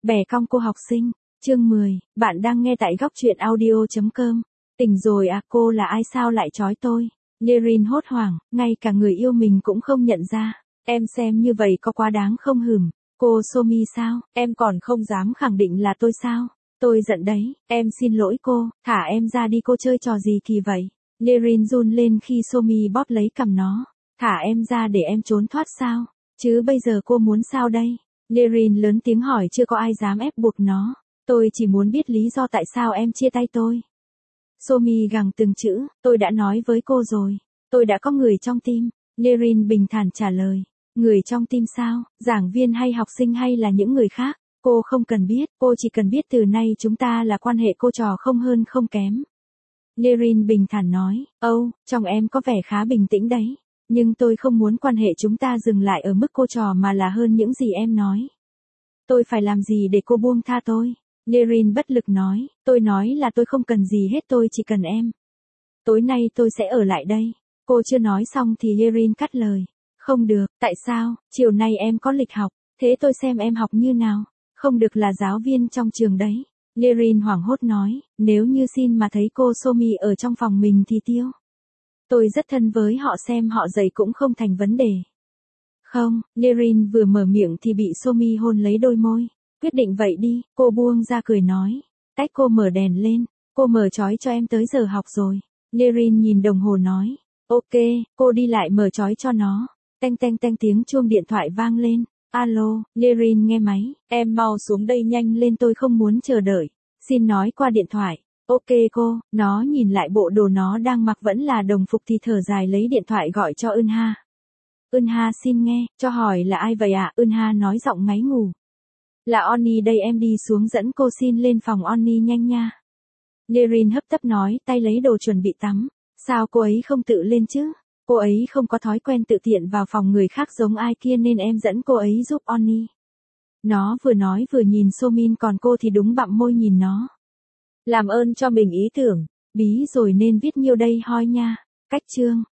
Bẻ cong cô học sinh, chương 10, bạn đang nghe tại góc truyện audio.com. Tỉnh rồi à, cô là ai sao lại trói tôi? Lirin hốt hoảng, ngay cả người yêu mình cũng không nhận ra. Em xem như vậy có quá đáng không hửm? Cô Somi sao, em còn không dám khẳng định là tôi sao? Tôi giận đấy, em xin lỗi cô, thả em ra đi, cô chơi trò gì kỳ vậy? Lirin run lên khi Somi bóp lấy cằm nó. Thả em ra để em trốn thoát sao? Chứ bây giờ cô muốn sao đây? Lirin lớn tiếng hỏi, chưa có ai dám ép buộc nó. Tôi chỉ muốn biết lý do tại sao em chia tay tôi. Somi gằn từng chữ, tôi đã nói với cô rồi. Tôi đã có người trong tim. Lirin bình thản trả lời. Người trong tim sao, giảng viên hay học sinh hay là những người khác? Cô không cần biết, cô chỉ cần biết từ nay chúng ta là quan hệ cô trò không hơn không kém. Lirin bình thản nói, trong em có vẻ khá bình tĩnh đấy. Nhưng tôi không muốn quan hệ chúng ta dừng lại ở mức cô trò mà là hơn những gì em nói. Tôi phải làm gì để cô buông tha tôi? Lirin bất lực nói, tôi nói là tôi không cần gì hết, tôi chỉ cần em. Tối nay tôi sẽ ở lại đây. Cô chưa nói xong thì Lirin cắt lời. Không được, tại sao, chiều nay em có lịch học, thế tôi xem em học như nào. Không được, là giáo viên trong trường đấy. Lirin hoảng hốt nói, nếu như xin mà thấy cô Somi ở trong phòng mình thì tiêu. Tôi rất thân với họ, xem họ dậy cũng không thành vấn đề. Không, Lirin vừa mở miệng thì bị Somi hôn lấy đôi môi. Quyết định vậy đi, cô buông ra cười nói. Tách cô mở đèn lên, cô mở trói cho em tới giờ học rồi. Lirin nhìn đồng hồ nói. Ok, cô đi lại mở trói cho nó. Teng teng teng, tiếng chuông điện thoại vang lên. Alo, Lirin nghe máy, em mau xuống đây nhanh lên, tôi không muốn chờ đợi. Xin nói qua điện thoại. Ok cô, nó nhìn lại bộ đồ nó đang mặc vẫn là đồng phục thì thở dài lấy điện thoại gọi cho Eunha. Eunha xin nghe, cho hỏi là ai vậy ạ? Eunha nói giọng ngáy ngủ. Là Oni đây, em đi xuống dẫn cô xin lên phòng Oni nhanh nha. Lirin hấp tấp nói, tay lấy đồ chuẩn bị tắm. Sao cô ấy không tự lên chứ? Cô ấy không có thói quen tự tiện vào phòng người khác giống ai kia nên em dẫn cô ấy giúp Oni. Nó vừa nói vừa nhìn Somin, còn cô thì đúng bặm môi nhìn nó. Làm ơn cho mình ý tưởng, bí rồi nên viết nhiêu đây hoi nha. Cách chương.